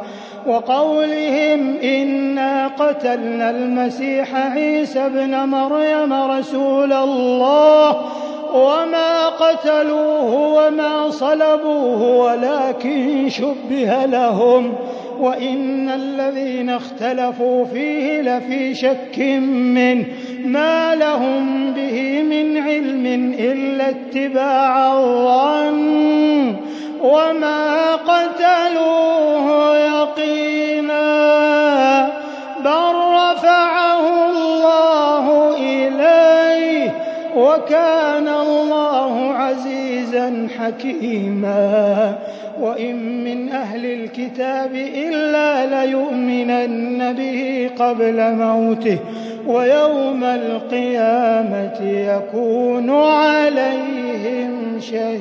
وقولهم إنا قتلنا المسيح عيسى ابن مريم رسول الله وما قتلوه وما صلبوه ولكن شبه لهم وإن الذين اختلفوا فيه لفي شك منه ما لهم به من علم إلا اتباع الظن وما قتلوه يقينا بل رفعه الله إليه وكان الله عزيزا حكيما. وإن من أهل الكتاب إلا ليؤمنن به قبل موته ويوم القيامة يكون عليهم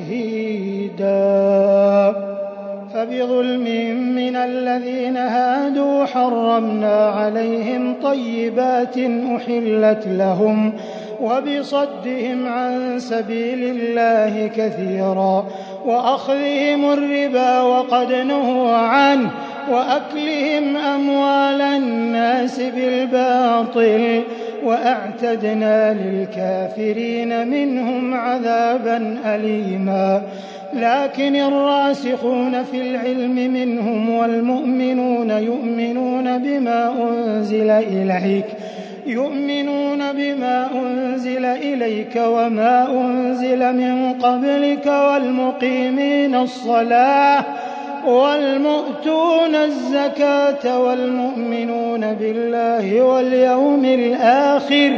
شهيدا. فبظلم من الذين هادوا حرمنا عليهم طيبات أحلت لهم وبصدهم عن سبيل الله كثيرا وأخذهم الربا وقد نهوا عنه وأكلهم أموال الناس بالباطل وأعتدنا للكافرين منهم عذابا أليما. لكن الراسخون في العلم منهم والمؤمنون يؤمنون بما أنزل إليك يؤمنون بما أنزل إليك وما أنزل من قبلك والمقيمين الصلاة والمؤتون الزكاة والمؤمنون بالله واليوم الآخر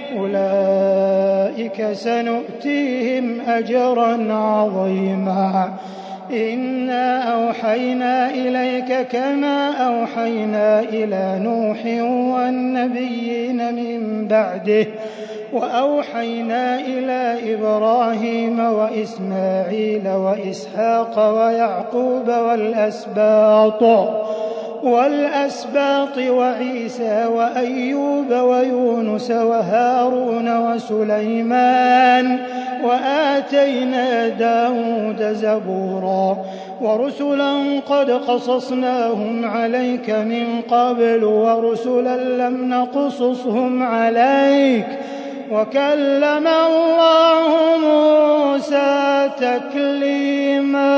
أولئك سنؤتيهم أجرا عظيما. إنا أوحينا إليك كما أوحينا إلى نوح والنبيين من بعده وأوحينا إلى إبراهيم وإسماعيل وإسحاق ويعقوب والأسباط والأسباط وعيسى وأيوب ويونس وهارون وسليمان وآتينا داود زبورا ورسلا قد قصصناهم عليك من قبل ورسلا لم نقصصهم عليك وكلم الله موسى تكليما.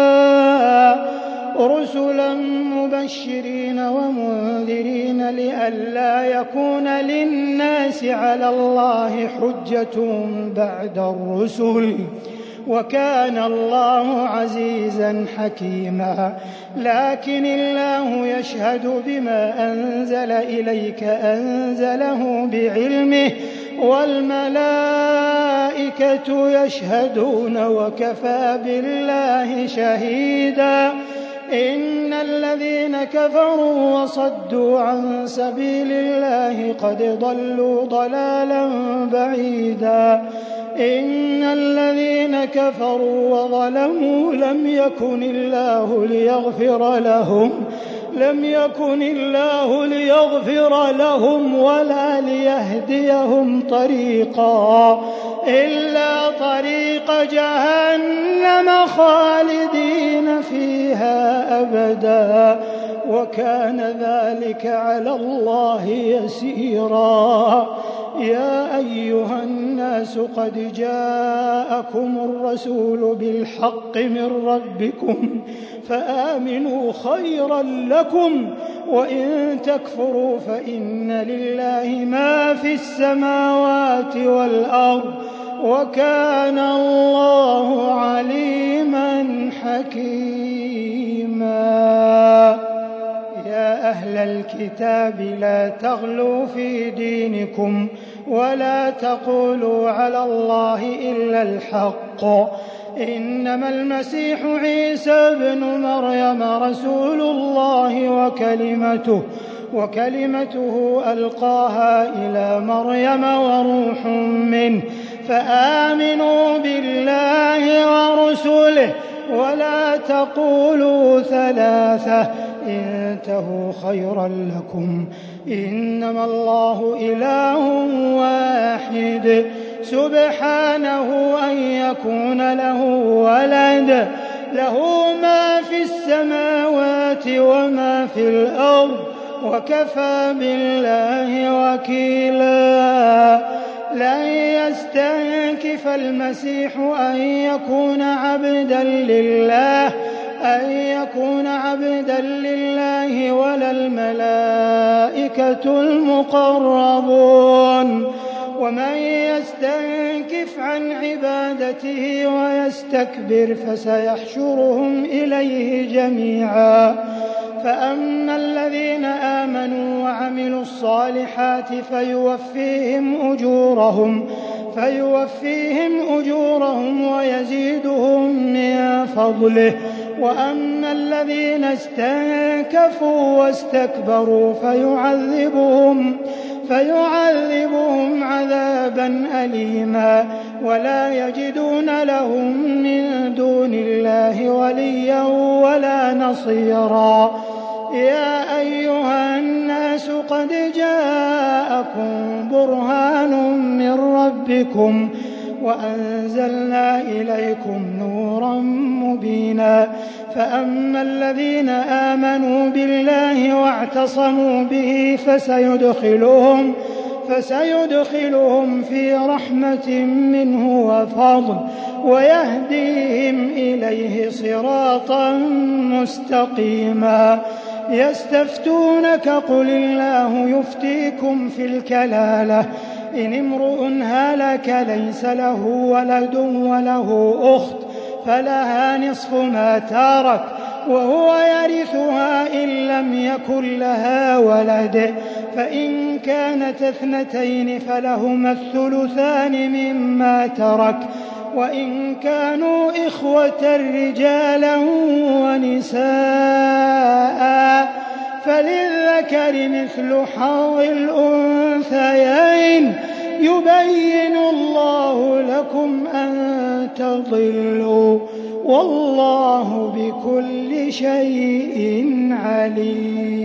رسلا مبشرين ومنذرين لئلا يكون للناس على الله حجة بعد الرسل وكان الله عزيزا حكيما. لكن الله يشهد بما أنزل إليك أنزله بعلمه والملائكة يشهدون وكفى بالله شهيدا. إن الذين كفروا وصدوا عن سبيل الله قد ضلوا ضلالا بعيدا إن الذين كفروا وظلموا لم يكن الله ليغفر لهم لم يكن الله ليغفر لهم ولا ليهديهم طريقا إلا طريق جهنم خالدين فيها أبدا وكان ذلك على الله يسيرا يا أيها الناس قد جاءكم الرسول بالحق من ربكم فآمنوا خيرا لكم وإن تكفروا فإن لله ما في السماوات والأرض وكان الله عليما حكيما يا أهل الكتاب لا تغلوا في دينكم ولا تقولوا على الله إلا الحق إنما المسيح عيسى ابن مريم رسول الله وكلمته وكلمته ألقاها إلى مريم وروح منه فآمنوا بالله ورسله ولا تقولوا ثلاثة انتهوا خيرا لكم إنما الله إله واحد سبحانه أن يكون له ولد له ما في السماوات وما في الأرض وكفى بالله وكيلا لن يستنكف المسيح أن يكون عبدا لله أن يكون عبدا لله ولا الملائكة المقربون ومن يستنكف عن عبادته ويستكبر فسيحشرهم إليه جميعا فأما الذين آمنوا وعملوا الصالحات فيوفيهم أجورهم فيوفيهم أجورهم ويزيدهم من فضله وأما الذين استنكفوا واستكبروا فيعذبهم فيعذبهم عذابا أليما ولا يجدون لهم من دون الله وليا ولا نصيرا يا أيها الناس قد جاءكم برهان من ربكم وأنزلنا إليكم نورا مبينا فأما الذين آمنوا بالله واعتصموا به فسيدخلهم فسيدخلهم في رحمة منه وفضل ويهديهم إليه صراطا مستقيما يستفتونك قل الله يفتيكم في الكلالة إن امرؤ هلك ليس له ولد وله أخت فلها نصف ما ترك وهو يرثها إن لم يكن لها ولد فإن كانت اثنتين فلهما الثلثان مما ترك وإن كانوا إخوة رجالا ونساء فللذكر مثل حظ الأنثيين يبين الله لكم أن تضلوا والله بكل شيء عليم.